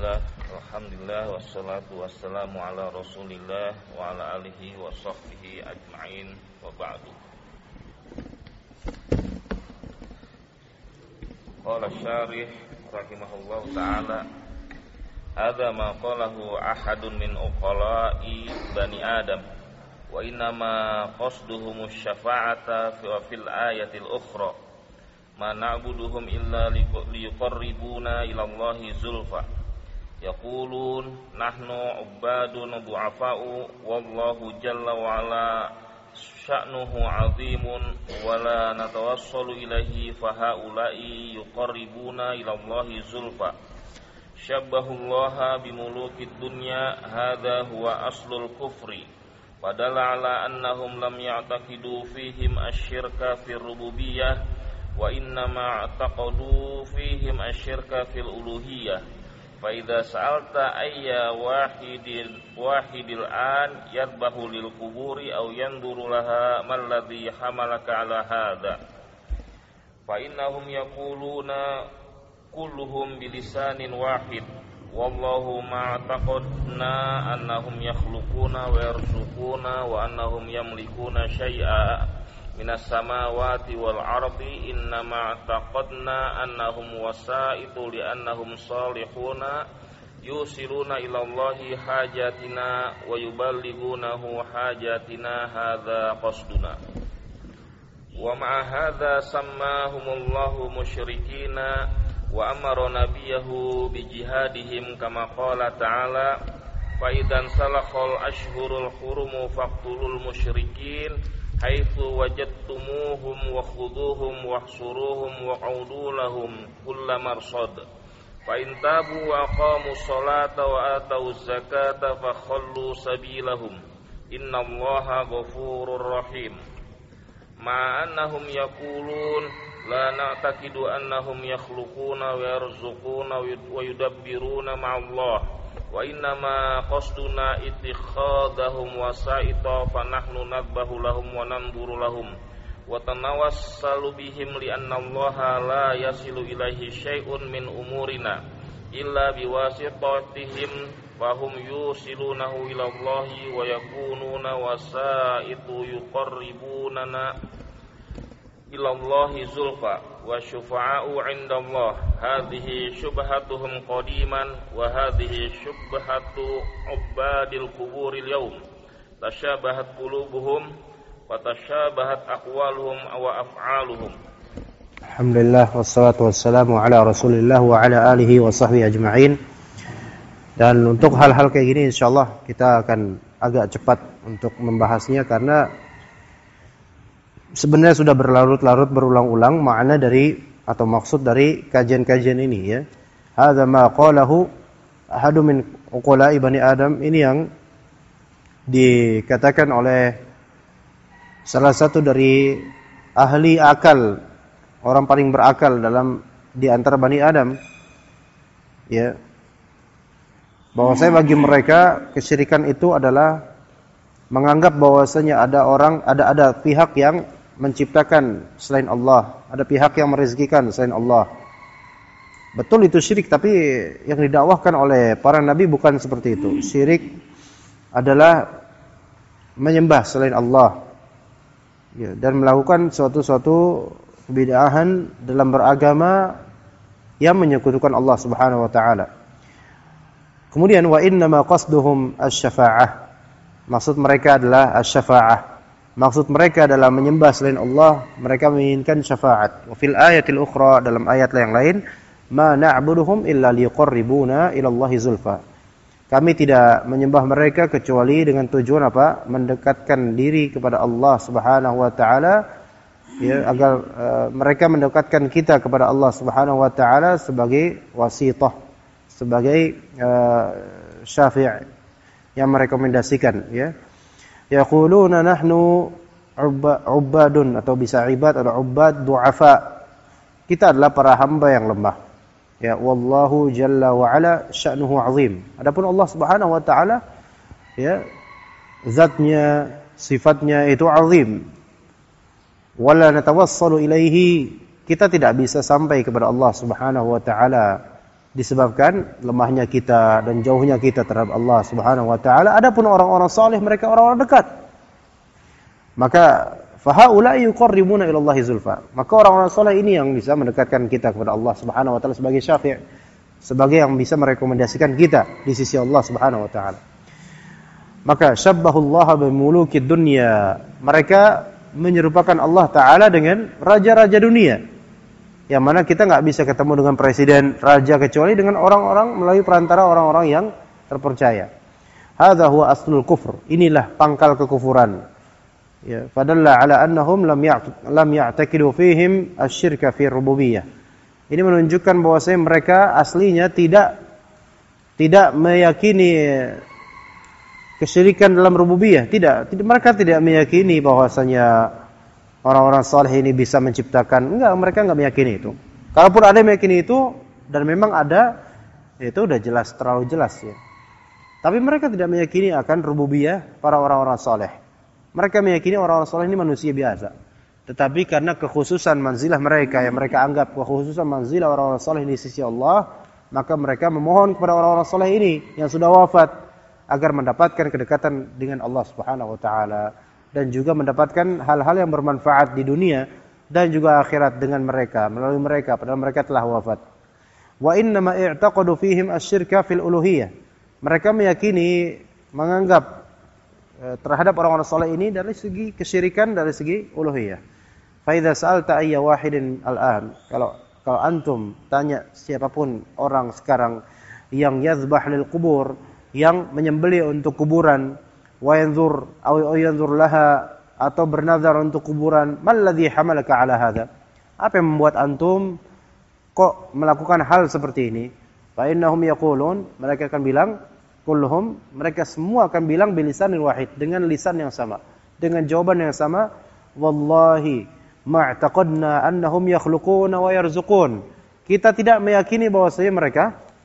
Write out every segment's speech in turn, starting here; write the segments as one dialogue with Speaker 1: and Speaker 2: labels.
Speaker 1: Bismillah, alhamdulillah, wassalatu wassalamu ala rasulillah wa ala alihi wa sahbihi ajma'in wa ba'du. Qala syarih rahimahullahu ta'ala, hadha ma qalahu ahadun min uqala'i bani Adam wa innama qasduhumus syafa'ata fil ayatil ukhra ma na'buduhum illa liyuqarribuna ila Allahi zulfa. Yaqulun nahnu ubadun du'afa'u wallahu jalla wa ala sya'nuhu 'azimun wa la natawassalu ilaihi fa haula'i yuqarribuna ila Allahi zulfa. Syabbahullaha bimulukid dunya hadza huwa aslul kufri wa dalla ala annahum lam ya'taqidu fihim asyirka fir rububiyyah wa innama a'taqadu fihim asyirka fil uluhiyyah. Fa idza sa'alta ayya wahidil an yadbahu lil quburi aw yanzuru laha mal ladzi hamalaka ala hadza fa innahum yaquluna kulluhum bilisanin wahid wallahu ma'taqadna annahum yakhluquna wa yarzuquna wa annahum yamlikuna syai'a minas samawati wal ardi innama taqadna annahum wasaitu li annahum salihuna yusiluna ila Allahi hajatina wa yuballighunahu hajatina hadza qasduna wa ma'a hadza sammahumullahu musyrikina wa amara nabiyahu bijihadihim kama qala ta'ala fa idan salakhal ashhurul hurum faqtulul musyrikin haitsu wajadtumuhum wa khuduhum wahsuruhum wa qaudu lahum kulla marsad fa in tabu wa aqamus salata wa atuz zakata fakhallu sabilahum innallaha ghafurur rahim ma annahum yaqulun la na'taqidu annahum yakhluquna wa yarzuquna wa yudabbiruna ma'allah wa innama qasduna ittikhadahum wasaita fa nahnu nadbahu lahum wa nanzuru lahum wa tanawassalu bihim li anna Allaha la yasilu ilaihi syai'un min umurina illa biwasitatihim fa hum yusilunahu ila Allahi wa yakununa wasaitu yuqarribunana ila Allahi zulfa wa syufa'u 'inda Allah. Hadhihi syubhatuhum qadiman wa hadhihi syubhatu ubadil quburil yaum. Tashabahat qulubuhum wa tashabahat aqwaluhum wa af'aluhum.
Speaker 2: Alhamdulillah wassalatu wassalamu ala Rasulillah wa ala alihi wa sahbihi ajma'in. Dan untuk hal-hal kayak gini insyaallah kita akan agak cepat untuk membahasnya karena sebenarnya sudah berlarut-larut berulang-ulang makna dari atau maksud dari kajian-kajian ini ya. Hadza ma qalahu ahadu min uqala'i bani Adam, ini yang dikatakan oleh salah satu dari ahli akal, orang paling berakal dalam di antara Bani Adam ya. Bahwasanya bagi mereka kesyirikan itu adalah menganggap bahwasanya ada pihak yang menciptakan selain Allah, ada pihak yang merezekikan selain Allah. Betul itu syirik, tapi yang didakwahkan oleh para nabi bukan seperti itu. Syirik adalah menyembah selain Allah ya, dan melakukan suatu kebid'ahan dalam beragama yang menyekutukan Allah Subhanahu wa taala. Kemudian wa innama qasduhum asy-syafa'ah. Maksud mereka adalah asy-syafa'ah. Maksud mereka adalah menyembah selain Allah, mereka menginginkan syafaat. Wa fil ayatil ukhra, dalam ayat yang lain, ma na'buduhum illa liqarribuna ila Allahi zulfa. Kami tidak menyembah mereka kecuali dengan tujuan apa? Mendekatkan diri kepada Allah Subhanahu wa taala ya, agar mereka mendekatkan kita kepada Allah Subhanahu wa taala sebagai wasithah, sebagai syafi' yang merekomendasikan ya. Yaquluna nahnu ubadun, atau bisa ibad atau ubad du'afa. Kita adalah para hamba yang lemah. Ya, wallahu jalla wa ala sya'nuhu 'azim. Adapun Allah Subhanahu wa taala ya, zatnya, sifatnya itu azim. Wala natawassalu ilaihi, kita tidak bisa sampai kepada Allah Subhanahu wa taala disebabkan lemahnya kita dan jauhnya kita terhadap Allah Subhanahu wa taala. Adapun orang-orang saleh mereka orang-orang dekat. Maka fahaula'i yuqarribuna ila Allah zulfa. Maka orang-orang saleh ini yang bisa mendekatkan kita kepada Allah Subhanahu wa taala sebagai syafi', sebagai yang bisa merekomendasikan kita di sisi Allah Subhanahu wa taala. Maka syabbahullah bimulukid dunya. Mereka menyerupakan Allah taala dengan raja-raja dunia. Yang mana kita enggak bisa ketemu dengan presiden, raja kecuali dengan orang-orang melalui perantara orang-orang yang terpercaya. Hadza huwa aslul kufr. Inilah pangkal kekufuran. Ya, fadalla ala annahum lam ya'taqidu fihim asy-syirka fi rububiyyah. Ini menunjukkan bahwasanya mereka aslinya tidak meyakini kesyirikan dalam rububiyah. Tidak, mereka tidak meyakini bahwasanya orang-orang saleh ini bisa menciptakan. Mereka enggak meyakini itu. Kalaupun ada yang meyakini itu dan memang ada, itu udah jelas, terlalu jelas ya. Tapi mereka tidak meyakini akan rububiyah para orang-orang saleh. Mereka meyakini orang-orang saleh ini manusia biasa. Tetapi karena kekhususan manzilah mereka yang mereka anggap kekhususan manzilah orang-orang saleh di sisi Allah, maka mereka memohon kepada orang-orang saleh ini yang sudah wafat agar mendapatkan kedekatan dengan Allah Subhanahu wa taala dan juga mendapatkan hal-hal yang bermanfaat di dunia dan juga akhirat dengan mereka, melalui mereka padahal mereka telah wafat. Wa inna ma i'taqadu fihim asy-syirka fil uluhiyah. Mereka meyakini, menganggap terhadap orang-orang saleh ini dari segi kesyirikan, dari segi uluhiyah. Fa idza sa'alta ayya wahidin al-an, kalau antum tanya siapapun orang sekarang yang yazbah lil qubur, yang menyembelih untuk kuburan, wa yanzur aw yanzur laha, atau bernazar untuk kuburan, mal ladzi hamalaka ala hadza? Apa yang membuat antum kok melakukan hal seperti ini? Fa innahum yaqulun, mereka akan bilang, kulluhum, mereka semua akan bilang bilisanil wahid, dengan lisan yang sama, dengan jawaban yang sama, wallahi ma'taqadna annahum yakhluquna wa yarzuqun. Kita tidak meyakini bahwasanya mereka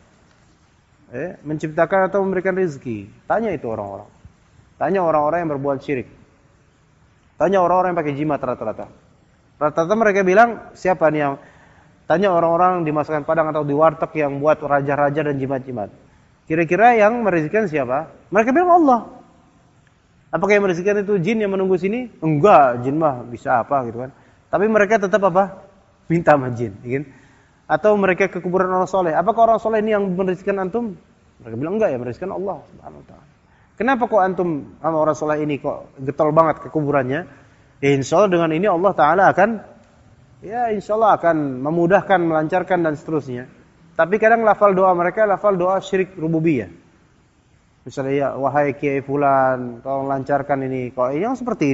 Speaker 2: menciptakan atau memberikan rezeki. Tanya itu orang-orang. Tanya orang-orang yang berbuat syirik. Tanya orang-orang yang pakai jimat rata-rata. Rata-rata mereka bilang, siapa nih yang, tanya orang-orang di masakan Padang atau di warteg yang buat raja-raja dan jimat-jimat. Kira-kira yang merezekikan siapa? Mereka bilang Allah. Apakah yang merezekikan itu jin yang menunggu sini? Enggak, jin mah bisa apa gitu kan. Tapi mereka tetap apa? Minta sama jin, gitu. Atau mereka ke kuburan orang soleh. Apakah orang soleh ini yang merezekikan antum? Mereka bilang enggak, ya merezekikan Allah Subhanahu wa taala. Kenapa kok antum sama orang soleh ini kok getol banget ke kuburannya? Ya insyaallah dengan ini Allah taala akan, ya insyaallah akan memudahkan, melancarkan dan seterusnya. Tapi kadang lafal doa mereka lafal doa syirik rububiyah. Misalnya ya wahai kiai fulan, tolong lancarkan ini. Kalau yang seperti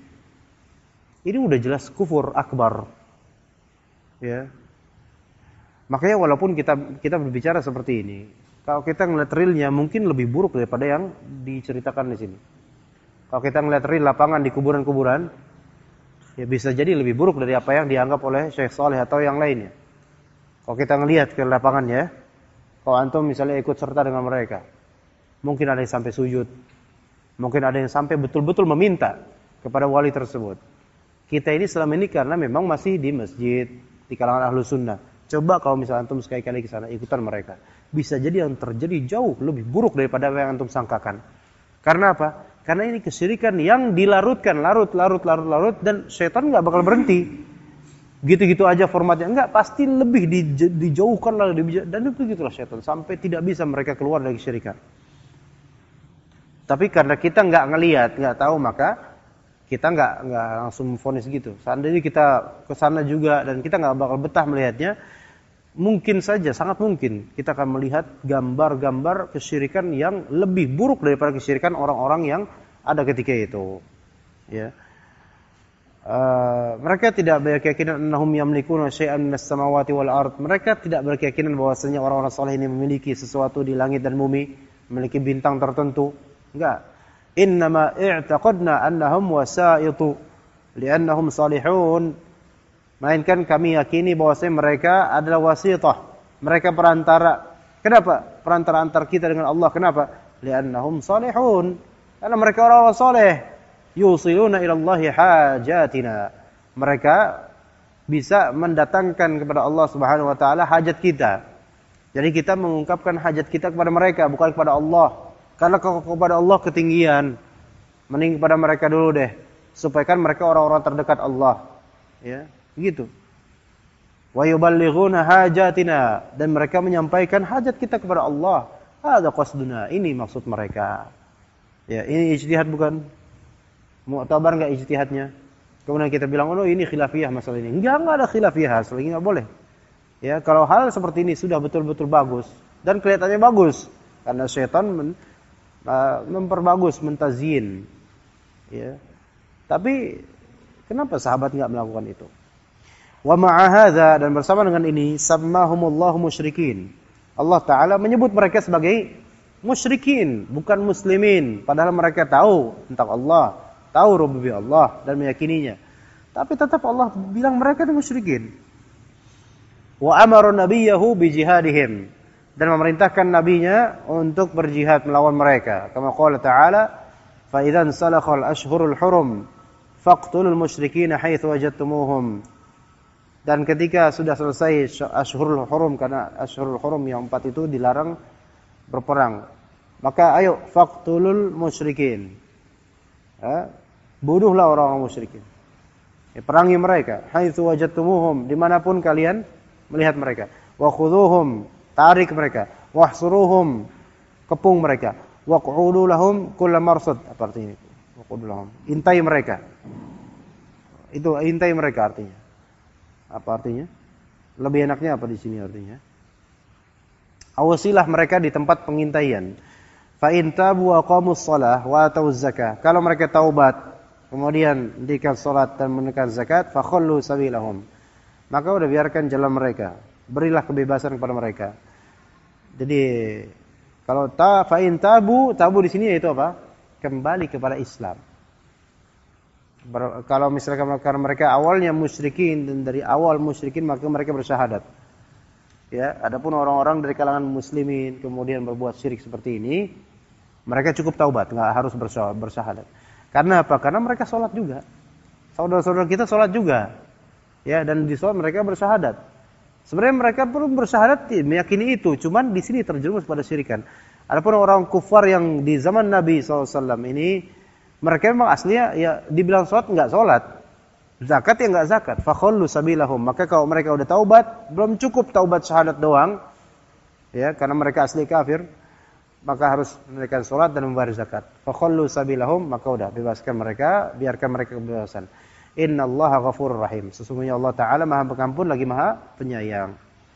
Speaker 2: ini udah jelas kufur akbar. Ya. Makanya walaupun kita berbicara seperti ini, kalau kita ngeliat realnya mungkin lebih buruk daripada yang diceritakan di sini. Kalau kita ngeliat real lapangan di kuburan-kuburan, ya bisa jadi lebih buruk dari apa yang dianggap oleh Syekh Saleh atau yang lainnya. Kalau kita ngelihat ke lapangannya, kalau antum misalnya ikut serta dengan mereka, mungkin ada yang sampai sujud, mungkin ada yang sampai betul-betul meminta kepada wali tersebut. Kita ini selama ini karena memang masih di masjid, di kalangan ahlu sunnah. Coba kalau misalnya antum sekali-kali ke sana ikutan mereka, bisa jadi yang terjadi jauh lebih buruk daripada apa yang antum sangkakan. Karena apa? Karena ini kesyirikan yang dilarutkan, larut, dan setan nggak bakal berhenti. Gitu-gitu aja formatnya, enggak, pasti lebih dijauhkan lagi, dan itu gitulah setan sampai tidak bisa mereka keluar dari kesyirikan. Tapi karena kita nggak ngelihat, nggak tahu, maka kita nggak langsung vonis gitu. Seandainya kita ke sana juga dan kita nggak bakal betah melihatnya, mungkin saja, sangat mungkin kita akan melihat gambar-gambar kesyirikan yang lebih buruk daripada kesyirikan orang-orang yang ada ketika itu. Ya. Mereka tidak berkeyakinan annahum yamlikuna syai'an minas samawati wal ard. Mereka tidak berkeyakinan bahwasanya orang-orang saleh ini memiliki sesuatu di langit dan bumi, memiliki bintang tertentu. Enggak. Innama i'taqadna annahum wasaitu li'annahum salihun. Melainkan kami yakini bahwasanya mereka adalah wasithah. Mereka perantara. Kenapa? Perantara antar kita dengan Allah. Kenapa? Li'annahum salihun. Karena mereka orang-orang saleh. Yusiluna ilallahi hajatina. Mereka bisa mendatangkan kepada Allah Subhanahu wa taala hajat kita. Jadi kita mengungkapkan hajat kita kepada mereka, bukan kepada Allah. Karena kalau kepada Allah ketinggian, mending kepada mereka dulu deh, supaya kan mereka orang-orang terdekat Allah. Ya, gitu. Wa yuballighuna hajatina, dan mereka menyampaikan hajat kita kepada Allah. Hadza qasduna, ini maksud mereka. Ya, ini ijtihad bukan? Mu'tabar enggak ijtihadnya? Kemudian kita bilang, "Oh, ini khilafiyah masalah ini." Enggak ada khilafiyah, selagi enggak boleh. Ya, kalau hal seperti ini sudah betul-betul bagus dan kelihatannya bagus karena syaitan memperbagus, mentazyin. Ya. Tapi kenapa sahabat enggak melakukan itu? Wa ma'a hadza, dan bersama dengan ini, sammahumullahu musyrikin. Allah Ta'ala menyebut mereka sebagai musyrikin, bukan muslimin. Padahal mereka tahu tentang Allah, tahu rububiyah Allah dan meyakininya. Tapi tetap Allah bilang mereka itu musyrikin. Wa amara nabiyahu bi jihadihim, dan memerintahkan nabinya untuk berjihad melawan mereka. Kama qala Ta'ala, fa idzan salakhal ashhurul hurum faqtulul musyrikin haitsu wajadtumuhum. Dan ketika sudah selesai ashhurul hurum, karena ashhurul hurum yang 4 itu dilarang berperang, maka ayo faqtulul musyrikin. Bunuhlah orang-orang musyrikin. Perangi mereka. Haitsu wajadtumuhum, dimanapun kalian melihat mereka. Wa khudhuhum, tarik mereka. Wahsuruhum, kepung mereka. Waq'udu lahum kull marsad. Apa artinya itu? Waq'udu lahum, intai mereka. Itu intai mereka artinya. Apa artinya? Lebih enaknya apa di sini artinya? Awasilah mereka di tempat pengintaian. Fa in tabu wa qamus shalah wa atuz zakah. Kalau mereka taubat, kemudian mendirikan salat dan menunaikan zakat, fa khallu sabilahum. Maka udah biarkan jalan mereka. Berilah kebebasan kepada mereka. Jadi kalau fa in tabu di sini yaitu apa? Kembali kepada Islam. Kalau misalkan mereka awalnya musyrikin, dan dari awal musyrikin maka mereka bersyahadat. Ya, adapun orang-orang dari kalangan muslimin kemudian berbuat syirik seperti ini, mereka cukup taubat, enggak harus bersyahadat. Karena apa? Karena mereka sholat juga. Saudara-saudara kita sholat juga. Ya, dan di sholat mereka bersyahadat. Sebenarnya mereka perlu bersyahadat meyakini itu, cuman di sini terjerumus pada syirikan. Adapun orang kufar yang di zaman Nabi SAW ini, mereka memang aslinya ya dibilang sholat enggak sholat, zakat ya enggak zakat. Fakhallu sabilahum. Maka kalau mereka udah taubat, belum cukup taubat syahadat doang, ya, karena mereka asli kafir, maka harus menunaikan sholat dan membayar zakat. Fakhallu sabilahum, maka udah bebaskan mereka, biarkan mereka kebebasan. Innallaha ghafurur rahim. Sesungguhnya Allah Ta'ala Maha Pengampun lagi Maha Penyayang.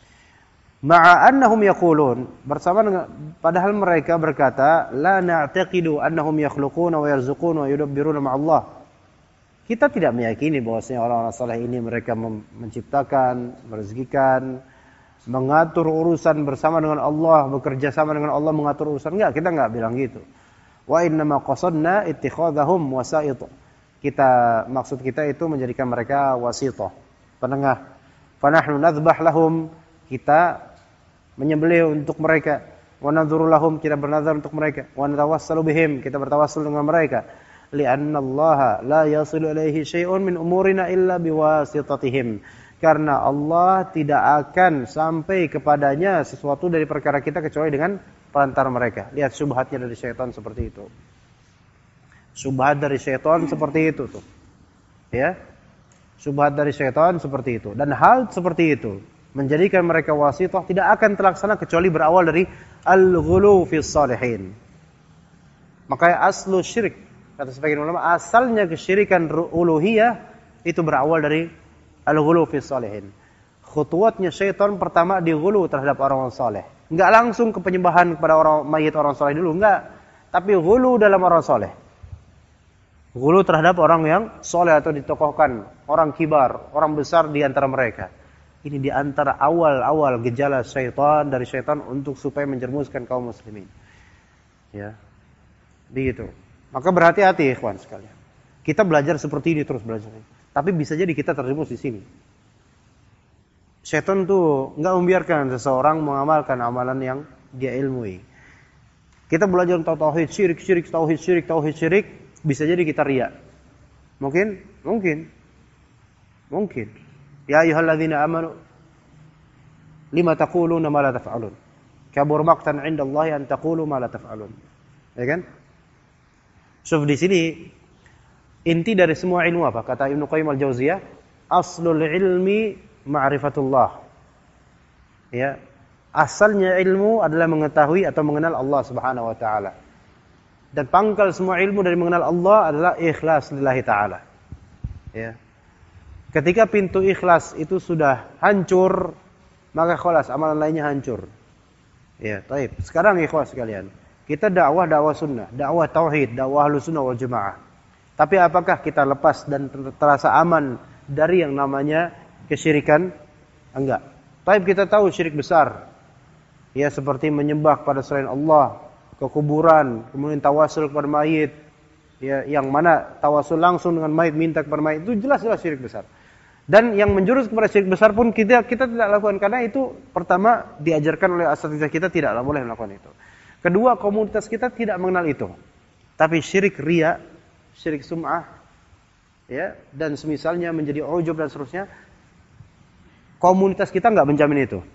Speaker 2: Ma'a annahum yaqulun, bersama dengan padahal mereka berkata, la na'taqidu annahum yakhluquna wa yarzuquna wa yudabbiruna ma'allah. Kita tidak meyakini bahwasanya orang-orang saleh ini mereka menciptakan, merezekikan, mengatur urusan bersama dengan Allah, bekerja sama dengan Allah mengatur urusan. Enggak, kita enggak bilang gitu. Wa innama qasadna ittikhadhahum wasa'it. Maksud kita itu menjadikan mereka wasithah, penengah. Fa nahnu nadhbah lahum, kita menyembelih untuk mereka. Wa nadhuru lahum, kita bernazar untuk mereka. Wa natawassalu bihim, kita bertawassul dengan mereka. Li'anna Allah la yasilu ilaihi syai'un min umurina illa biwasitatihim. Karena Allah tidak akan sampai kepadanya sesuatu dari perkara kita kecuali dengan perantara mereka. Lihat syubhatnya dari syaitan seperti itu. Syubhat dari syaitan seperti itu tuh. Ya. Syubhat dari syaitan seperti itu. Dan hal seperti itu menjadikan mereka wasithah tidak akan terlaksana kecuali berawal dari al-ghulu fis salihin. Makanya aslu syirik, kata sebagian ulama, asalnya kesyirikan uluhiyah itu berawal dari al-ghulu fis salihin. Khutuwatnya syaitan pertama dighulu terhadap orang-orang saleh. Enggak langsung ke penyembahan kepada orang mayit orang saleh dulu, enggak. Tapi ghulu dalam orang saleh. Ghulu terhadap orang yang soleh atau ditokohkan, orang kibar, orang besar di antara mereka. Ini di antara awal-awal gejala syaitan dari syaitan untuk supaya menjermuskan kaum muslimin. Ya. Begitu. Maka berhati-hati ikhwan sekalian. Kita belajar seperti ini terus belajar. Tapi bisa jadi kita terjerumus di sini. Syaitan tuh enggak membiarkan seseorang mengamalkan amalan yang dia ilmui. Kita belajar tentang tauhid syirik, bisa jadi kita riya. Mungkin. Ya ayyuhalladzina amanu lima taquluna ma la taf'alun. Kabur maqtan 'indallahi an taqulu ma la taf'alun. Ya kan? So di sini inti dari semua ilmu apa? Kata Ibnu Qayyim al-Jauziyah, aslul ilmi ma'rifatullah. Ya. Asalnya ilmu adalah mengetahui atau mengenal Allah Subhanahu wa taala. Dan pangkal semua ilmu dari mengenal Allah adalah ikhlas lillahi taala. Ya. Ketika pintu ikhlas itu sudah hancur, maka khalas amalan lainnya hancur. Ya, baik. Sekarang ikhlas sekalian. Kita dakwah sunnah, dakwah tauhid, dakwah Ahlussunnah wal Jamaah. Tapi apakah kita lepas dan terasa aman dari yang namanya kesyirikan? Enggak. Baik, kita tahu syirik besar. Ya, seperti menyembah pada selain Allah, ke kuburan, kemudian tawasul kepada mayit. Ya, yang mana tawasul langsung dengan mayit, minta kepada mayit, itu jelas-jelas syirik besar. Dan yang menjurus kepada syirik besar pun kita tidak lakukan, karena itu pertama diajarkan oleh asatidzah kita tidak boleh melakukan itu. Kedua, komunitas kita tidak mengenal itu. Tapi syirik riya, syirik sum'ah, ya, dan semisalnya menjadi ujub dan seterusnya, komunitas kita enggak menjamin itu.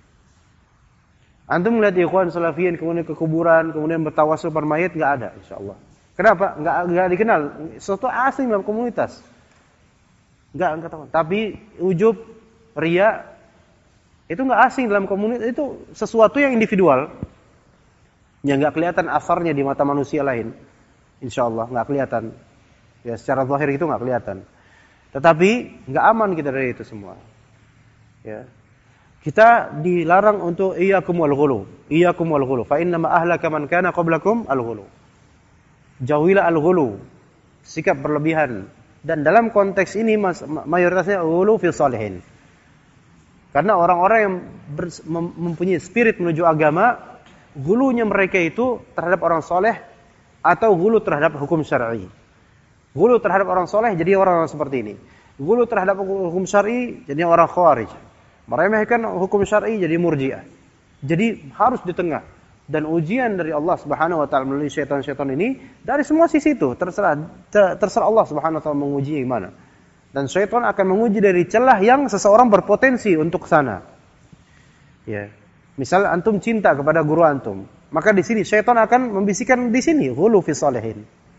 Speaker 2: Antum melihat ikhwan salafiyin kemudian ke kuburan, kemudian bertawasul pada mayit, enggak ada insyaallah. Kenapa? Enggak dikenal. Sesuatu asing dalam komunitas. Enggak tahu. Tapi ujub, riya itu enggak asing dalam komunitas, itu sesuatu yang individual. Yang enggak kelihatan asarnya di mata manusia lain. Insyaallah enggak kelihatan. Ya, secara zahir itu enggak kelihatan. Tetapi enggak aman kita dari itu semua. Ya. Kita dilarang untuk iyyakum wal ghulu. Iyyakum wal ghulu. Fa inna ma ahlaka man kana qablakum al ghulu. Jauhilah al ghulu. Sikap berlebihan. Dan dalam konteks ini mayoritasnya ghulu fi shalihin. Karena orang-orang yang mempunyai spirit menuju agama, ghulunya mereka itu terhadap orang soleh atau ghulu terhadap hukum syar'i. Ghulu terhadap orang soleh jadi orang seperti ini. Ghulu terhadap hukum syar'i jadi orang khawarij. Meremehkan hukum syar'i jadi murji'ah. Jadi harus di tengah. Dan ujian dari Allah Subhanahu wa taala melalui syaitan-syaitan ini dari semua sisi itu terserah Allah Subhanahu wa taala menguji yang mana. Dan syaitan akan menguji dari celah yang seseorang berpotensi untuk sana. Ya. Misal antum cinta kepada guru antum, maka di sini syaitan akan membisikkan di sini ghulu fi shalihin.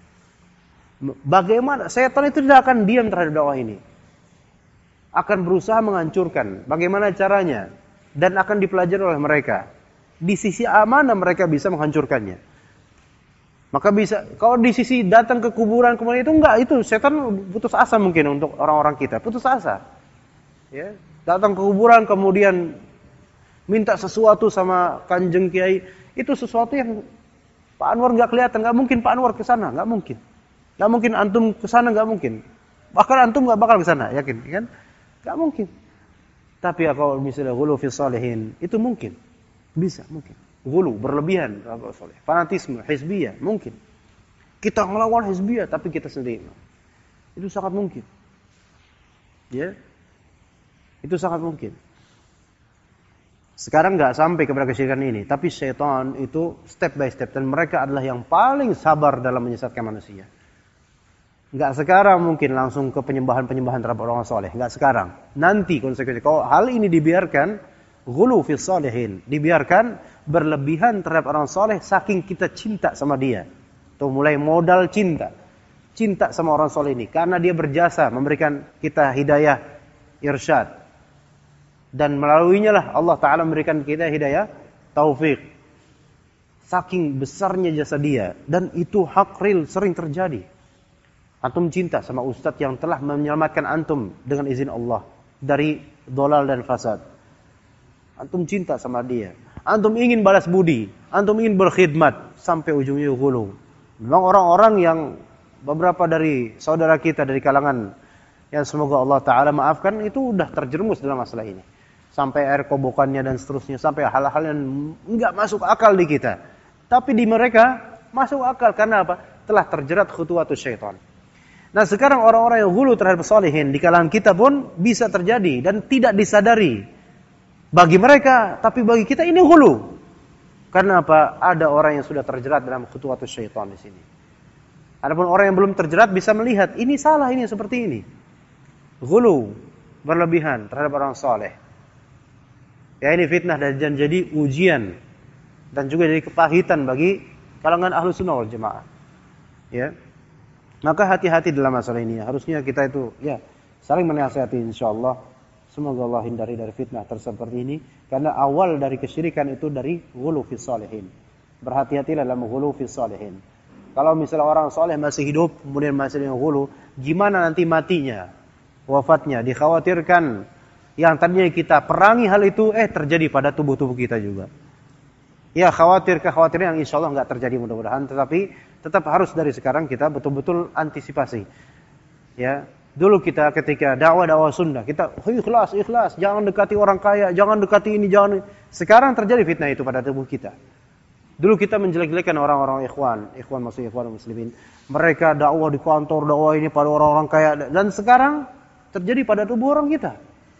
Speaker 2: Bagaimana syaitan itu tidak akan diam terhadap dakwah ini. Akan berusaha menghancurkan. Bagaimana caranya? Dan akan dipelajari oleh mereka. Di sisi mana mereka bisa menghancurkannya? Maka bisa, kalau di sisi datang ke kuburan kemudian itu enggak, itu setan putus asa mungkin untuk orang-orang kita, putus asa. Ya, datang ke kuburan kemudian minta sesuatu sama Kanjeng Kiai, itu sesuatu yang Pak Anwar enggak kelihatan, enggak mungkin Pak Anwar ke sana, enggak mungkin. Enggak mungkin antum ke sana, enggak mungkin. Bahkan antum enggak bakal ke sana, yakin, kan? Enggak mungkin. Tapi kalau misalnya ghulu fi shalihin, itu mungkin. Bisa, mungkin. Ghulu, berlebihan, fanatisme, hizbiyah, mungkin. Kita melawan hizbiyah, tapi kita sendiri. Itu sangat mungkin. Ya, itu sangat mungkin. Sekarang nggak sampai kepada kesyirikan ini, tapi syaitan itu step by step, dan mereka adalah yang paling sabar dalam menyesatkan manusia. Nggak sekarang mungkin langsung ke penyembahan-penyembahan terhadap orang soleh, nggak sekarang. Nanti konsekuensi. Kalau hal ini dibiarkan, ghulu fi shalihin, dibiarkan berlebihan terhadap orang soleh, saking kita cinta sama dia. Tuh mulai modal cinta sama orang soleh ini, karena dia berjasa memberikan kita hidayah, irsyad, dan melaluinya lah Allah Ta'ala memberikan kita hidayah, taufik. Saking besarnya jasa dia, dan itu hak real sering terjadi. Antum cinta sama ustadz yang telah menyelamatkan antum dengan izin Allah dari dhalal dan fasad. Antum cinta sama dia. Antum ingin balas budi, antum ingin berkhidmat sampai ujungnya ghulu. Memang orang-orang yang beberapa dari saudara kita dari kalangan yang semoga Allah Ta'ala maafkan itu udah terjerumus dalam masalah ini. Sampai air kobokannya dan seterusnya, sampai hal-hal yang enggak masuk akal di kita. Tapi di mereka masuk akal, karena apa? Telah terjerat khutuwatus syaitan. Nah sekarang orang-orang yang ghulu terhadap shalihin di kalangan kita pun bisa terjadi dan tidak disadari. Bagi mereka, tapi bagi kita ini ghulu. Karena apa? Ada orang yang sudah terjerat dalam khutuwatus syaitan di sini. Adapun orang yang belum terjerat bisa melihat ini salah, ini seperti ini. Ghulu, berlebihan terhadap orang saleh. Ya, ini fitnah dan jadi ujian dan juga jadi kepahitan bagi kalangan Ahlus Sunnah wal Jamaah. Ya. Maka hati-hati dalam masalah ini. Harusnya kita itu saling menasihati insyaallah. Semoga Allah hindari dari fitnah seperti ini, karena awal dari kesyirikan itu dari ghulu fi shalihin. Berhati-hatilah dalam ghulu fi shalihin. Kalau misalnya orang saleh masih hidup kemudian masih dengan ghulu, gimana nanti matinya, wafatnya? Dikhawatirkan yang tadinya kita perangi hal itu terjadi pada tubuh-tubuh kita juga. Ya, kekhawatiran yang insyaallah enggak terjadi mudah-mudahan, tetapi tetap harus dari sekarang kita betul-betul antisipasi. Ya, dulu kita ketika dakwah sunnah, kita ikhlas, jangan dekati orang kaya, jangan dekati ini, jangan. Sekarang terjadi fitnah itu pada tubuh kita. Dulu kita menjelek-jelekan orang-orang ikhwan muslimin. Mereka dakwah di kantor, dakwah ini pada orang-orang kaya, dan sekarang terjadi pada tubuh orang kita.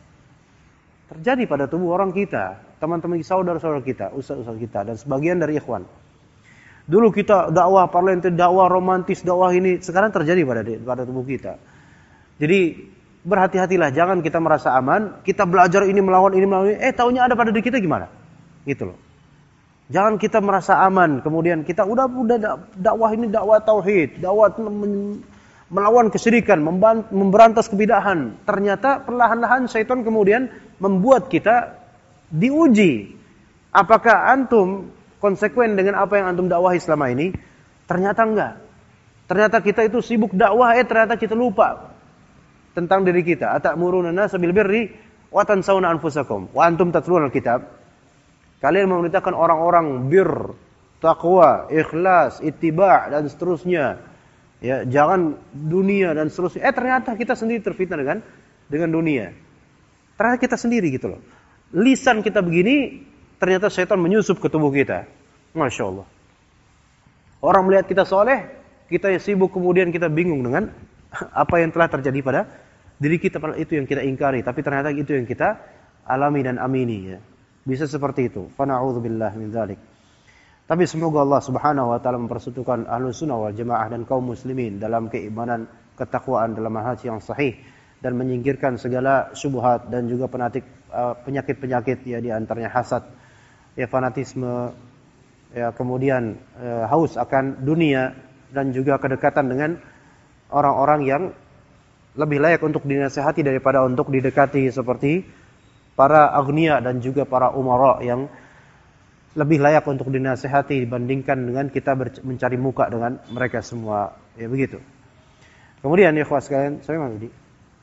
Speaker 2: Terjadi pada tubuh orang kita, teman-teman saudara-saudara kita, ustaz-ustaz kita, dan sebagian dari ikhwan. Dulu kita dakwah parlente, dakwah romantis, dakwah ini, sekarang terjadi pada tubuh kita. Jadi berhati-hatilah, jangan kita merasa aman, kita belajar ini melawan ini, taunya ada pada diri kita gimana? Gitu loh. Jangan kita merasa aman, kemudian kita udah dakwah ini dakwah tauhid, dakwah melawan kesyirikan, memberantas kebidahan. Ternyata perlahan-lahan syaitan kemudian membuat kita diuji. Apakah antum konsekuen dengan apa yang antum dakwahi selama ini? Ternyata enggak. Ternyata kita itu sibuk dakwah, ternyata kita lupa tentang diri kita. Atamuruna an-nasa bil birri wa tansawna anfusakum wa antum tatluna al-kitab. Kalian memerintahkan orang-orang bir, taqwa, ikhlas, ittiba' dan seterusnya. Ya, jangan dunia dan seterusnya. Ternyata kita sendiri terfitnah dengan dunia. Ternyata kita sendiri gitu loh. Lisan kita begini, ternyata syaitan menyusup ke tubuh kita. Masya Allah. Orang melihat kita soleh, kita sibuk, kemudian kita bingung dengan apa yang telah terjadi pada diri kita. Padahal itu yang kita ingkari, tapi ternyata itu yang kita alami dan amini. Ya. Bisa seperti itu. Fana'udzubillah min dzalik. Tapi semoga Allah Subhanahu wa taala mempersatukan Ahlus Sunnah wal Jamaah dan kaum muslimin dalam keimanan, ketakwaan dalam manhaj yang sahih, dan menyingkirkan segala syubhat dan juga penyakit-penyakit ya, di antaranya hasad, ya, fanatisme, ya, kemudian haus akan dunia, dan juga kedekatan dengan orang-orang yang lebih layak untuk dinasihati daripada untuk didekati, seperti para agniya dan juga para umara yang lebih layak untuk dinasihati dibandingkan dengan kita mencari muka dengan mereka semua. Ya begitu. Kemudian ya ikhwas sekalian, saya mau di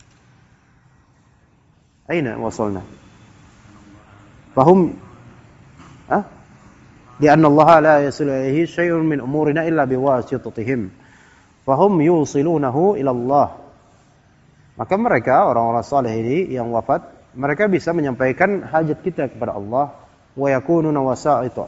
Speaker 2: aina wasalna. Fahum di anna Allah la yasilu ilaihi syai'un min umurina illa biwasitatihim. Fahum yusilunahu ila Allah. Maka mereka orang-orang saleh ini yang wafat, mereka bisa menyampaikan hajat kita kepada Allah. Wa yakununa wasa'ita.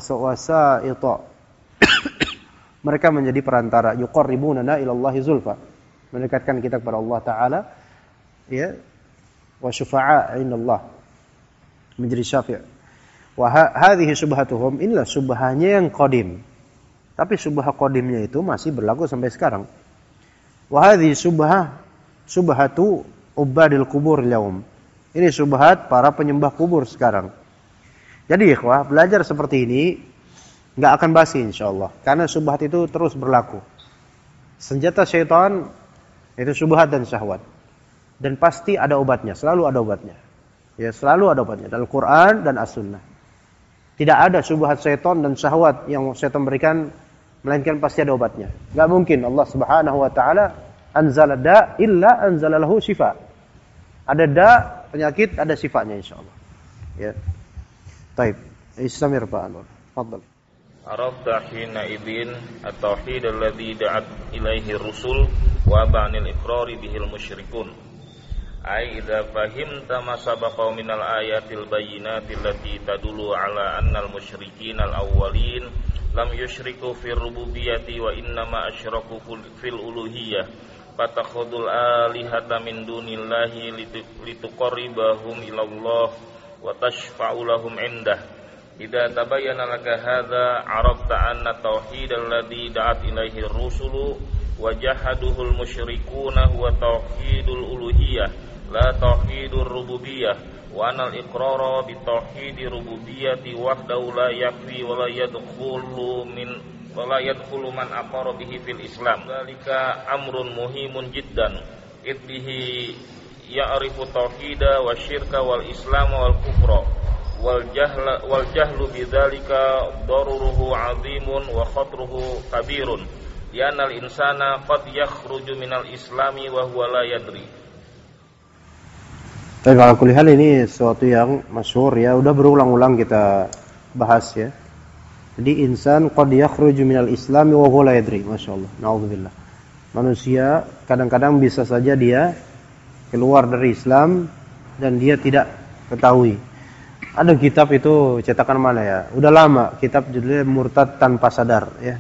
Speaker 2: Mereka menjadi perantara, yuqarribunana ila Allah zulfa, mendekatkan kita kepada Allah taala, ya, wa syufa'a indallah, menjadi syafi'. Wa hadhihi syubhatuhum, inilah syubhahnya yang qadim. Tapi syubhah qadimnya itu masih berlaku sampai sekarang. Wa hadhihi syubhatu ubadil kubur yaum. Ini syubhat para penyembah kubur sekarang. Jadi ikhwah, belajar seperti ini enggak akan basi insyaallah, karena syubhat itu terus berlaku. Senjata syaitan itu syubhat dan syahwat. Dan pasti ada obatnya, selalu ada obatnya. Ya, selalu ada obatnya dalam Al-Qur'an dan As-Sunnah. Tidak ada syubhat syaitan dan syahwat yang syaitan berikan melainkan pasti ada obatnya. Enggak mungkin Allah Subhanahu wa taala anzala da illa anzalalahu syifa. Ada da, penyakit, ada sifatnya insyaallah. Ya. Baik, istamir Pak Anwar. Fadhal.
Speaker 1: Arafta hina idzin at-tauhid alladhi da'at ilaihi rusul wa ba'nil iqrari bihil musyrikun. Ai idza fahimta ma sabaqa minal ayatil bayyinati allati tadullu ala annal musyrikin al-awwalin lam yusyriku fir rububiyyati wa innama asyraku fil uluhiyyah. Fatakhudul alihata min dunillahi lituqarribahum ilallah wa tashfa'u lahum indah. Idza tabayyana laka hadza arafta anna tauhid alladhi da'at ilaihi rusulu wa jahaduhul musyrikuna huwa tauhidul uluhiyah la tauhidur rububiyyah wa anal iqrara bi tauhidi rububiyyati wahdahu la yakfi wa la yadkhulu man aqarra bihi fil Islam. Dzalika amrun muhimun jiddan idbihi ya'rifu tauhida wa syirka wal islam wal kufra wal jahlu bidzalika daruruhu 'azimun wa khatruhu kabirun yanal insana qad yakhruju minal islami wa huwa la yadri.
Speaker 2: Baik, ala kulli hal ini sesuatu yang masyhur ya, udah berulang-ulang kita bahas ya. Jadi insan qad yakhruju minal islami wa huwa la yadri. Masyaallah. Nauzubillah. Manusia kadang-kadang bisa saja dia keluar dari Islam dan dia tidak ketahui. Ada kitab itu cetakan mana ya? Udah lama, kitab judulnya Murtad Tanpa Sadar ya.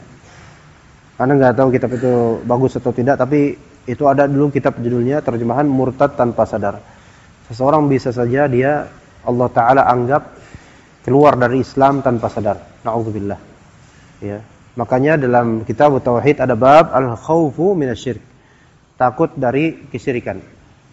Speaker 2: Karena nggak tahu kitab itu bagus atau tidak, tapi itu ada dulu kitab judulnya terjemahan Murtad Tanpa Sadar. Seseorang bisa saja dia Allah Ta'ala anggap keluar dari Islam tanpa sadar. Na'udzubillah. Ya. Makanya dalam kitab Tauhid ada bab al-khawfu minasyirk. Takut dari kesyirikan.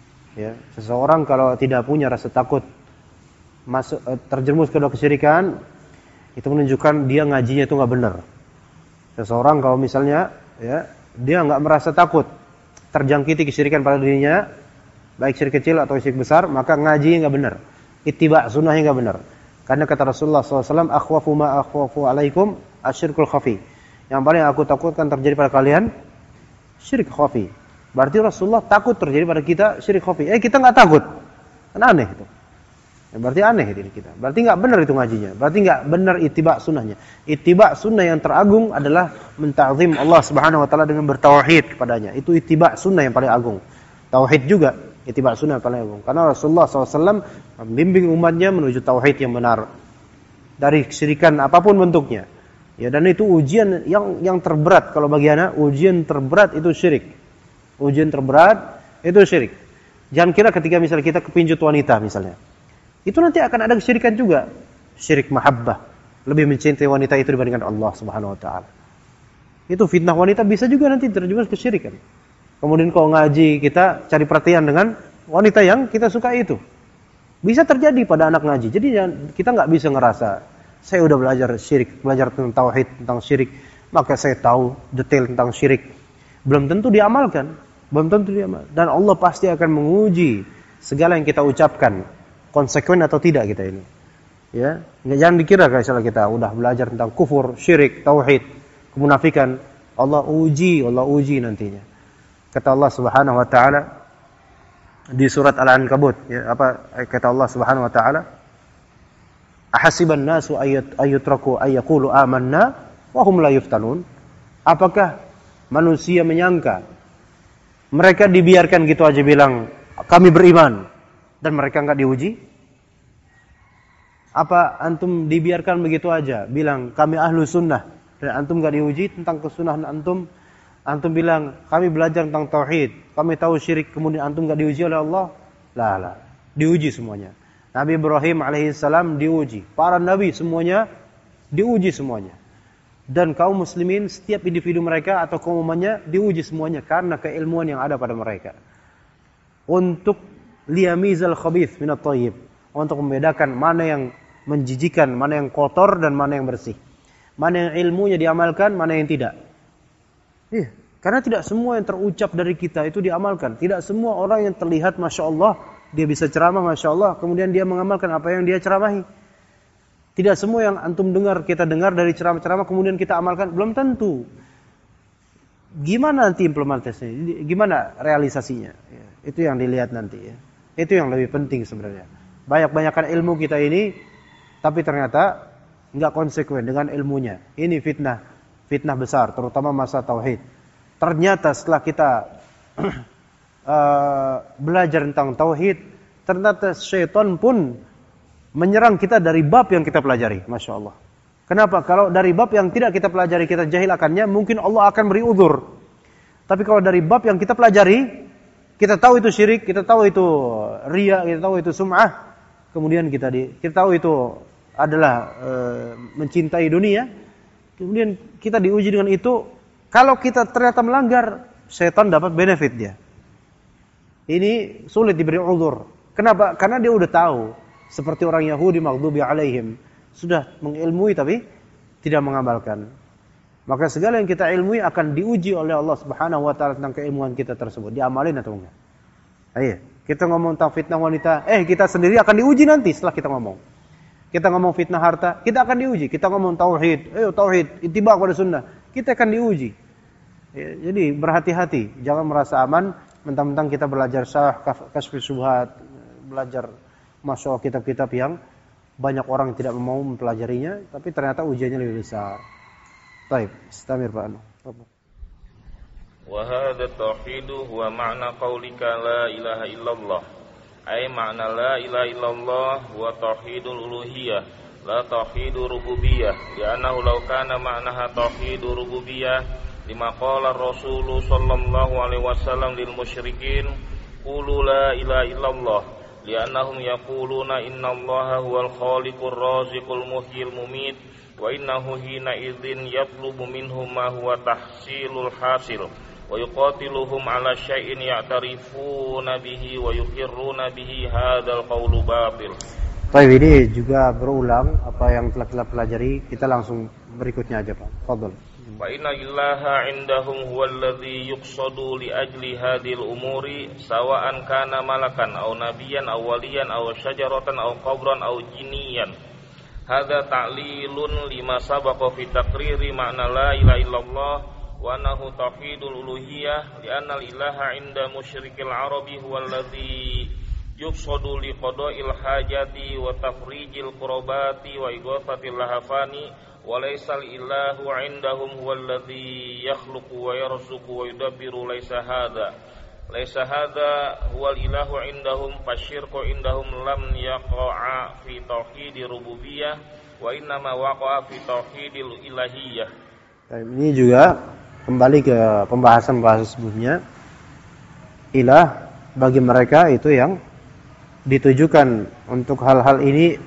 Speaker 2: Ya. Seseorang kalau tidak punya rasa takut terjerumus ke dalam kesyirikan, itu menunjukkan dia ngajinya itu nggak benar. Seseorang kalau misalnya ya, dia nggak merasa takut terjangkiti kesyirikan pada dirinya, baik syirik kecil atau syirik besar, maka ngajinya nggak benar, ittiba sunnahnya nggak benar. Karena kata Rasulullah SAW, akhwafu ma akhwafu alaikum asyirkul khafi. Yang paling aku takutkan terjadi pada kalian syirik khafi. Berarti Rasulullah takut terjadi pada kita syirik khafi. Kita nggak takut, kan aneh itu. Berarti aneh itu kita. Berarti nggak benar itu ngajinya. Berarti nggak benar ittiba sunnahnya. Ittiba sunnah yang teragung adalah menta'zim Allah Subhanahu Wa Taala dengan bertauhid kepadanya. Itu ittiba sunnah yang paling agung. Tauhid juga ittiba sunnah yang paling agung. Karena Rasulullah SAW membimbing umatnya menuju tauhid yang benar dari kesyirikan apapun bentuknya. Ya, dan itu ujian yang terberat. Kalau bagi anak, ujian terberat itu syirik. Ujian terberat itu syirik. Jangan kira ketika misalnya kita kepincut wanita misalnya, itu nanti akan ada kesyirikan juga. Syirik mahabbah. Lebih mencintai wanita itu dibandingkan Allah Subhanahu Wa Taala. Itu fitnah wanita bisa juga nanti terjebak kesyirikan. Kemudian kalau ngaji kita cari perhatian dengan wanita yang kita suka itu. Bisa terjadi pada anak ngaji. Jadi kita nggak bisa ngerasa saya udah belajar syirik, belajar tentang tauhid, tentang syirik, maka saya tahu detail tentang syirik. Belum tentu diamalkan. Belum tentu diamalkan. Dan Allah pasti akan menguji segala yang kita ucapkan. Konsekuen atau tidak kita ini. Ya, jangan dikira kalau kita udah belajar tentang kufur, syirik, tauhid, kemunafikan, Allah uji nantinya. Kata Allah Subhanahu Wa Taala di surat Al-Ankabut, ya, kata Allah Subhanahu Wa Taala, ahasiban nasu ayyutraku ayyaqulu amanna wa hum la yuftanun. Apakah manusia menyangka mereka dibiarkan gitu aja bilang kami beriman dan mereka enggak diuji? Apa antum dibiarkan begitu aja bilang kami ahlu sunnah dan antum enggak diuji tentang kesunahan antum? Antum bilang kami belajar tentang tauhid, kami tahu syirik, kemudian antum enggak diuji oleh Allah? Lah, diuji semuanya. Nabi Ibrahim alaihissalam diuji, para nabi semuanya diuji semuanya. Dan kaum muslimin setiap individu mereka atau kaum umatnya diuji semuanya karena keilmuan yang ada pada mereka. Untuk liyamizal khabith minat thayyib, untuk membedakan mana yang menjijikan, mana yang kotor dan mana yang bersih. Mana yang ilmunya diamalkan, mana yang tidak. Karena tidak semua yang terucap dari kita itu diamalkan. Tidak semua orang yang terlihat Masya Allah, dia bisa ceramah Masya Allah, kemudian dia mengamalkan apa yang dia ceramahi. Tidak semua yang antum dengar, kita dengar dari ceramah-ceramah, kemudian kita amalkan. Belum tentu. Gimana nanti implementasinya? Gimana realisasinya? Itu yang dilihat nanti. Itu yang lebih penting sebenarnya. Banyak-banyakan ilmu kita ini, tapi ternyata nggak konsekuen dengan ilmunya. Ini fitnah besar, terutama masa tauhid. Ternyata setelah kita belajar tentang tauhid, ternyata syaitan pun menyerang kita dari bab yang kita pelajari. Masya Allah. Kenapa? Kalau dari bab yang tidak kita pelajari, kita jahil akannya, mungkin Allah akan beri uzur. Tapi kalau dari bab yang kita pelajari, kita tahu itu syirik, kita tahu itu riya, kita tahu itu sum'ah, kemudian kita tahu itu adalah mencintai dunia, kemudian kita diuji dengan itu. Kalau kita ternyata melanggar, setan dapat benefit dia. Ini sulit diberi uzur. Kenapa? Karena dia udah tahu. seperti orang Yahudi maghdubi alaihim, sudah mengilmui tapi tidak mengamalkan. Maka segala yang kita ilmui akan diuji oleh Allah Subhanahu wa taala tentang keilmuan kita tersebut, diamalin atau enggak. Ayo, kita ngomong tentang fitnah wanita, kita sendiri akan diuji nanti setelah kita ngomong. Kita ngomong fitnah harta, kita akan diuji. Kita ngomong tauhid, tauhid, ittiba' kepada sunnah, kita akan diuji. Ya, jadi berhati-hati, jangan merasa aman mentang-mentang kita belajar syarah kasfi syubhat, belajar masya Allah kitab-kitab yang banyak orang tidak mau mempelajarinya, tapi ternyata ujiannya lebih besar. Baik, istamir Pak Anu.
Speaker 1: Wa hadha tauhidu huwa ma'na qaulika la ilaha illallah. Ay ma'na la ilaha illallah wa tauhidul uluhiyah, la tauhidur rububiyah. Li'annahu law kana ma'naha tauhidur rububiyah lima qala Rasul sallallahu alaihi wasallam lil musyrikin qulu la ilaha illallah. Li'annahum yaquluna innallaha huwal khaliqur raziqul muhyil mumit wa innahu hina idzin yatlubu minhum ma huwa tahsilul hasil wa yuqatiluhum ala syai'in ya'tarifuna bihi wa yuqirruna bihi hadzal qawlu batil.
Speaker 2: Baik, ini juga berulang apa yang telah kita pelajari. Kita langsung berikutnya aja Pak. Fadhil.
Speaker 1: Wa inna illaha indahum huwallazi yuqsadu li ajli hadhil umuri sawa'an kana malakan aw nabiyyan aw waliyan aw syajaratan aw qabran aw jinniyan. Hadza ta'lilun lima sabaqa fi taqriri ma'na la ilaha illallah wa annahu tauhidul uluhiyah li anna al-ilaha 'inda musyrikil arabi huwallazi yuqsadu li qada'il hajati wa tafrijil qurabati wa ighathatil lahafani wa laysal ilahu 'indahum huwallazi yakhluqu wa yarzuqu wa yudabbiru laysa hadza huwal ilahu 'indahum fasyirku 'indahum lam yaqa'a fi tauhidir rububiyyah wa innama waqa'a fi tauhidil ilahiyah.
Speaker 2: Ini juga kembali ke pembahasan sebelumnya. Ilah bagi mereka itu yang ditujukan untuk hal-hal ini,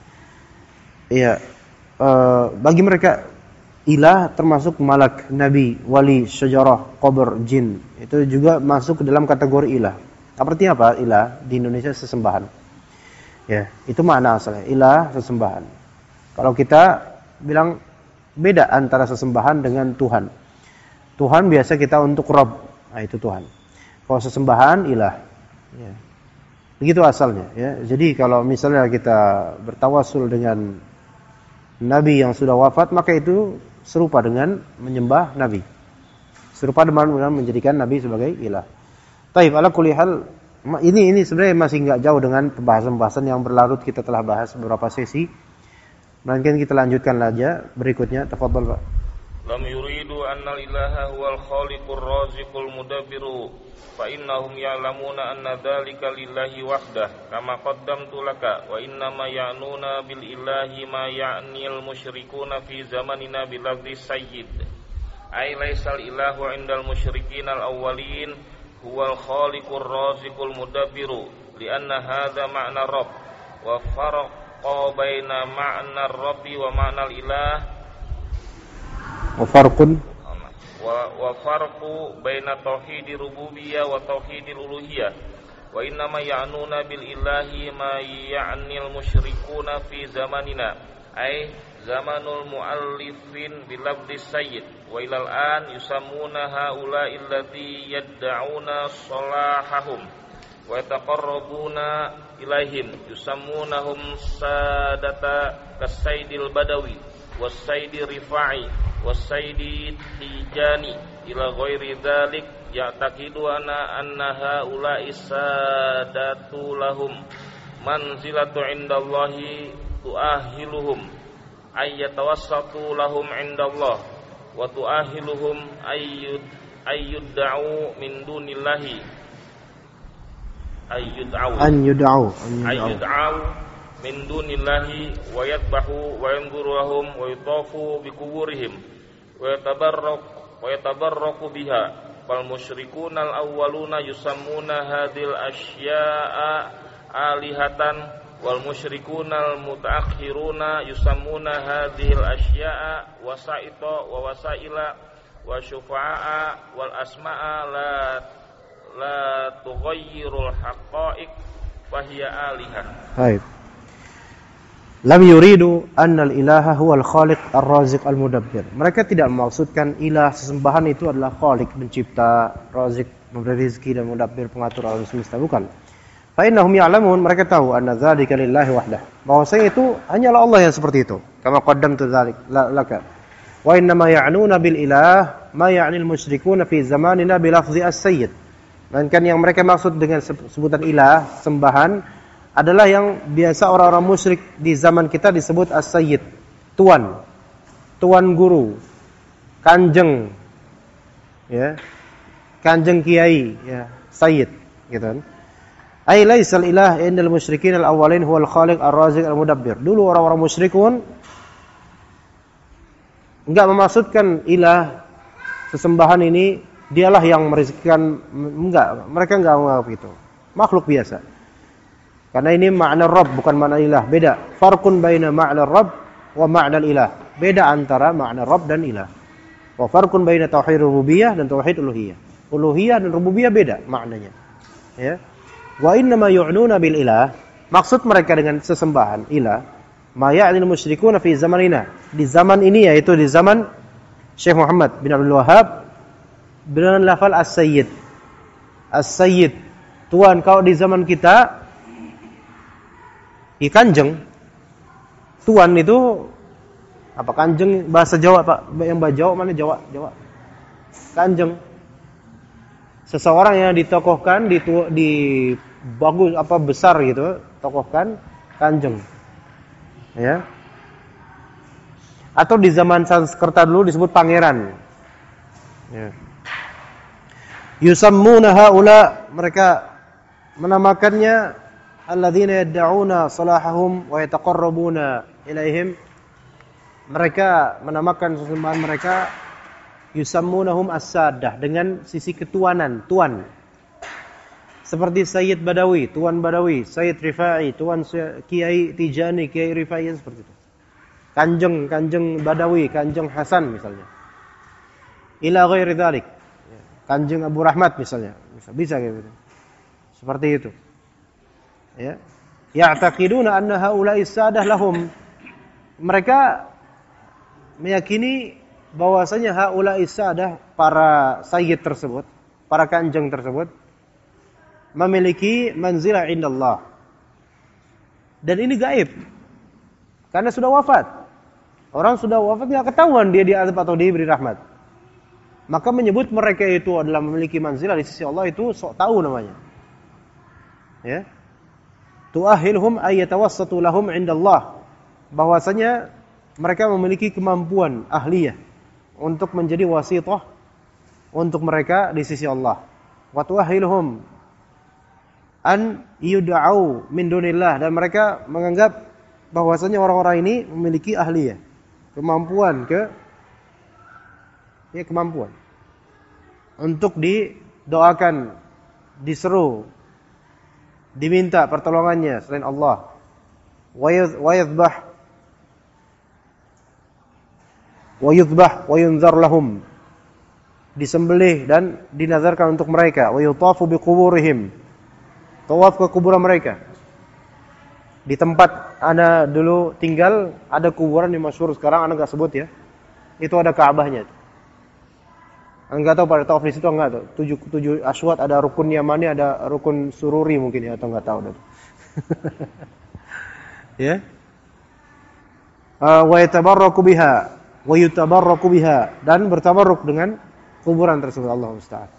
Speaker 2: bagi mereka ilah termasuk malak, nabi, wali, syajarah, qabr, jin. Itu juga masuk ke dalam kategori ilah. Artinya apa? Ilah di Indonesia sesembahan. Ya, itu makna asalnya. Ilah sesembahan. Kalau kita bilang beda antara sesembahan dengan Tuhan. Tuhan biasa kita untuk Rabb. Nah, itu Tuhan. Kalau sesembahan ilah. Ya. Begitu asalnya, ya. Jadi kalau misalnya kita bertawasul dengan nabi yang sudah wafat, maka itu serupa dengan menyembah nabi. Serupa dengan menjadikan nabi sebagai ilah. Taib, ala kulli hal, ini sebenarnya masih enggak jauh dengan pembahasan-pembahasan yang berlarut kita telah bahas beberapa sesi. Mungkin kita lanjutkan aja berikutnya. Tafadhol Pak.
Speaker 1: Lam yuridu anna ilaha huwal khaliqur raziqul mudabbiru fa innahum ya'lamuna anna dzalika lillahi wahdah kama qaddamtu laka wa inna ma ya'nuna bil ilahi ma ya'nil musyrikuna fi zamanina bil lafzi sayyid ay laysal ilahu 'indal musyrikin al awwalin huwal khaliqur raziqul mudabbiru li anna hadza ma'na rabb wa farqa baina ma'na rabbi wa ma'na al ilah
Speaker 2: wa farqu
Speaker 1: baina tauhidir rububiyyah wa tauhidil uluhiyah wa innama ya'nuna bil ilahi ma ya'nil musyrikuna fi zamanina ay zamanul muallifin bil lafdis sayyid wa ilal an yusammuna haula'i allati yad'una salahahum wa yataqarrabuna ilaihim yusammunahum sadata kasaidil badawi wasaidi rifa'i wasaidi tijani ila ghairi dzalik ya'taqidu anna haula'i sadatu lahum manzilatu indallahi tuahiluhum ayyatawassatu lahum indallah wa tuahiluhum ayyud'u min dunillahi ayyud'u min dunillahi wa yadbahu wa yanzurahum wa yutafu bi kuburihim wa yatabarraku biha wal musyrikuna al awwaluna yusammuna hadhil asya'a alihatan wal musyrikuna al mutaakhiruna yusammuna hadhil asya'a wasaita wa wasaila wa syufa'a wal asma'a la tughayyirul haqa'iq fa hiya alihah.
Speaker 2: Baik. Lam yuridu annal ilaha huwal khaliq ar-raziq al-mudabbir. Mereka tidak memaksudkan ilah sesembahan itu adalah khaliq, pencipta, raziq, memberi rezeki dan mudabbir, pengatur alam semesta, bukan. Fa innahum ya'lamun, mereka tahu anna dzalika lillahi wahdah. Bahwasanya itu hanyalah Allah yang seperti itu. Kama qaddamtu dzalik laka. Wa inna ma ya'nuna bil ilah ma ya'nil musyrikuuna fi zamanina bi lafzi as-sayyid. Melainkan yang mereka maksud dengan sebutan ilah, sembahan, adalah yang biasa orang-orang musyrik di zaman kita disebut as-sayyid, tuan guru, kanjeng, ya, kanjeng kiai, ya, sayyid, gitu kan. Ai laisal ilah indal musyrikin al-awwalin huwal khaliq ar-raziq al-mudabbir. Dulu orang-orang musyrikun enggak memaksudkan ilah sesembahan ini dialah yang merezekikan, enggak, mereka enggak menganggap itu. Makhluk biasa. Karena ini makna Rabb, bukan makna ilah. Beda. Farqun baina makna Rabb wa makna ilah. Beda antara makna Rabb dan ilah. Wa farqun baina tauhid rububiyah dan tauhid uluhiyah. Uluhiyah dan rububiyah beda maknanya. Ya. Wa inna ma yu'nuna bil ilah. Maksud mereka dengan sesembahan ilah, ma ya'nil musyrikuuna fi zamanina. Di zaman ini, yaitu di zaman Syekh Muhammad bin Abdul Wahhab, dengan lafal as-sayyid. As-sayyid, tuan. Kalau di zaman kita kanjeng, tuan itu apa? Kanjeng bahasa Jawa, Pak. Yang bahasa Jawa mana? Jawa. Kanjeng. Seseorang yang ditokohkan, di bagus apa besar gitu, tokohkan, kanjeng. Ya. Atau di zaman Sanskerta dulu disebut pangeran. Ya. Yusammuna haula, mereka menamakannya alladzina yad'una salahahum wa yataqarrabuna ilaihim. Mereka menamakan sesembahan mereka yusammunahum as-sadah, dengan sisi ketuanan, tuan. Seperti Sayyid Badawi, tuan Badawi, Sayyid Rifai, tuan Kiai Tijani, Kiai Rifai, seperti itu. Kanjeng Badawi, Kanjeng Hasan misalnya. Ila ghairi dzalik. Kanjeng Abu Rahmat misalnya. Bisa kayak gitu. Seperti itu. Ya, ya'taqiduna anna haula'i sadah lahum. Mereka meyakini bahwasanya haula'i sadah, para sayyid tersebut, para kanjeng tersebut, memiliki manzilah indallah. Dan ini gaib. Karena sudah wafat. Orang sudah wafat enggak ketahuan dia diazab atau diberi rahmat. Maka menyebut mereka itu adalah memiliki manzilah di sisi Allah, itu sok tahu namanya. Ya. Tu'ahilhum ayyatawassatu lahum indallah, bahwasanya mereka memiliki kemampuan ahliyah untuk menjadi wasithah untuk mereka di sisi Allah. Wa tu'ahilhum an yud'au min dunillah, dan mereka menganggap bahwasanya orang-orang ini memiliki ahliyah, kemampuan kemampuan untuk didoakan, diseru, diminta pertolongannya selain Allah. Wa yudhbah wa yunzar lahum, disembelih dan dinazarkan untuk mereka. Wa yutafu biquburihim, tawaf ke kuburan mereka. Di tempat ana dulu tinggal ada kuburan yang masyhur, sekarang ana enggak sebut ya. Itu ada Ka'bahnya. Enggak tahu pada tawaf di situ enggak tahu. 7 aswad, ada rukun Yamani, ada rukun Sururi mungkin ya, atau enggak tahu dah. Ya. Wa yatabarraku biha wa yutabarraku biha, dan bertabarruk dengan kuburan tersebut. Allahu musta'an.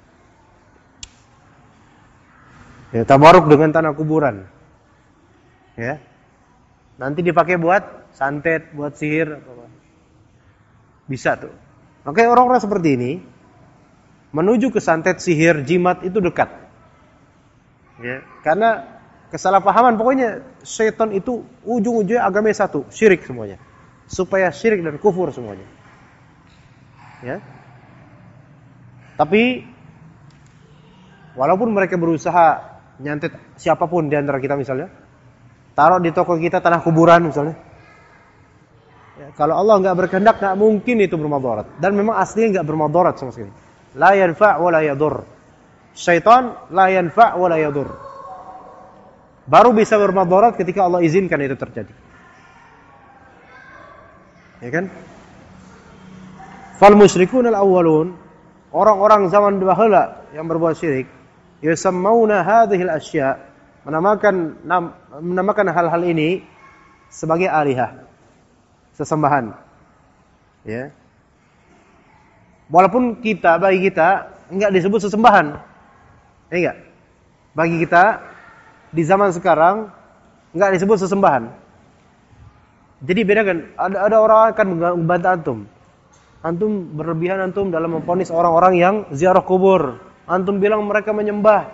Speaker 2: Ya, tabarruk dengan tanah kuburan. Ya. Nanti dipakai buat santet, buat sihir, bisa tuh. Makanya orang-orang seperti ini menuju ke santet, sihir, jimat itu dekat. Ya, karena kesalahpahaman, pokoknya syaitan itu ujung-ujungnya agama satu, syirik semuanya. Supaya syirik dan kufur semuanya. Ya. Tapi walaupun mereka berusaha nyantet siapapun di antara kita misalnya, taruh di toko kita tanah kuburan misalnya. Ya, kalau Allah enggak berkehendak, enggak mungkin itu bermadarat. Dan memang aslinya enggak bermadarat sama sekali. La yanfa' wa la yadur. Syaitan la yanfa' wa la yadur. Baru bisa bermadarat ketika Allah izinkan itu terjadi. Ya kan? Fal musyrikun al-awwalun, orang-orang zaman dahulu yang berbuat syirik, yusammauna hadhil asya, menamakan hal-hal ini sebagai alihah, sesembahan. Ya. Walaupun bagi kita enggak disebut sesembahan. Enggak. Bagi kita di zaman sekarang enggak disebut sesembahan. Jadi bedakan, ada orang akan membantah antum. Antum berlebihan antum dalam memvonis orang-orang yang ziarah kubur. Antum bilang mereka menyembah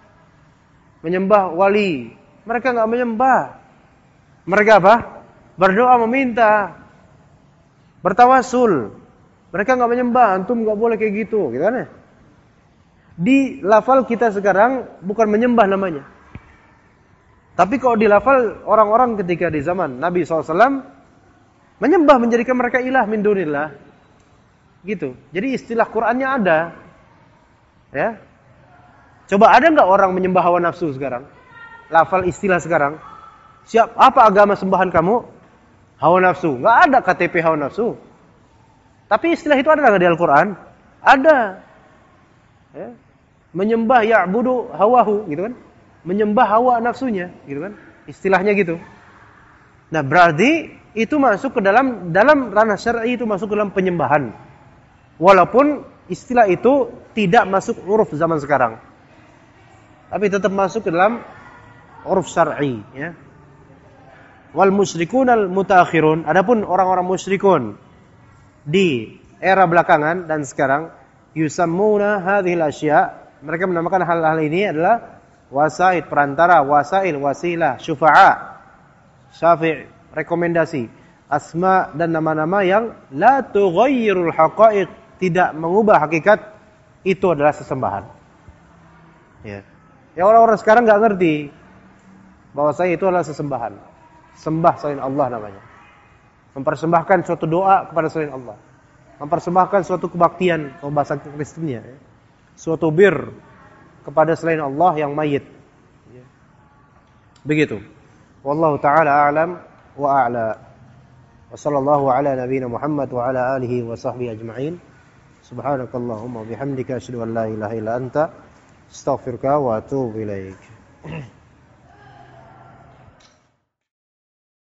Speaker 2: wali. Mereka enggak menyembah. Mereka apa? Berdoa meminta, bertawasul. Mereka enggak menyembah, antum enggak boleh kayak gitu kan ya? Di lafal kita sekarang bukan menyembah namanya. Tapi kalau di lafal orang-orang ketika di zaman Nabi SAW menyembah, menjadikan mereka ilah min dunillah. Gitu. Jadi istilah Qur'annya ada. Ya. Coba ada enggak orang menyembah hawa nafsu sekarang? Lafal istilah sekarang. Apa agama sembahan kamu? Hawa nafsu. Enggak ada KTP hawa nafsu. Tapi istilah itu ada enggak di Al-Qur'an? Ada. Ya. Menyembah ya'budu hawahu, gitu kan? Menyembah hawa nafsunya, gitu kan? Istilahnya gitu. Nah, berarti itu masuk ke dalam ranah syar'i, itu masuk ke dalam penyembahan. Walaupun istilah itu tidak masuk uruf zaman sekarang. Tapi tetap masuk ke dalam uruf syar'i, ya. Wal musyrikun mutaakhirun, adapun orang-orang musyrikun di era belakangan dan sekarang, yusammuna hadhil asya, mereka menamakan hal-hal ini adalah wasaid, perantara, wasail, wasilah, syufa'a, syafi', rekomendasi, asma dan nama-nama yang la tughayyirul haqa'iq, tidak mengubah hakikat, itu adalah sesembahan. Ya. Ya, orang-orang sekarang enggak ngerti bahwasanya itu adalah sesembahan. Sembah selain Allah namanya. Mempersembahkan suatu doa kepada selain Allah. Mempersembahkan suatu kebaktian, kalau bahasa Kristennya, ya. Suatu bir kepada selain Allah yang mayit. Begitu. Wallahu ta'ala a'lam wa a'la. Wa sallallahu ala nabiyyina Muhammad wa ala alihi wa sahbihi ajma'in. Subhanakallahumma wa bihamdika asyhadu an la ilaha illa anta astaghfiruka wa atubu ilaik.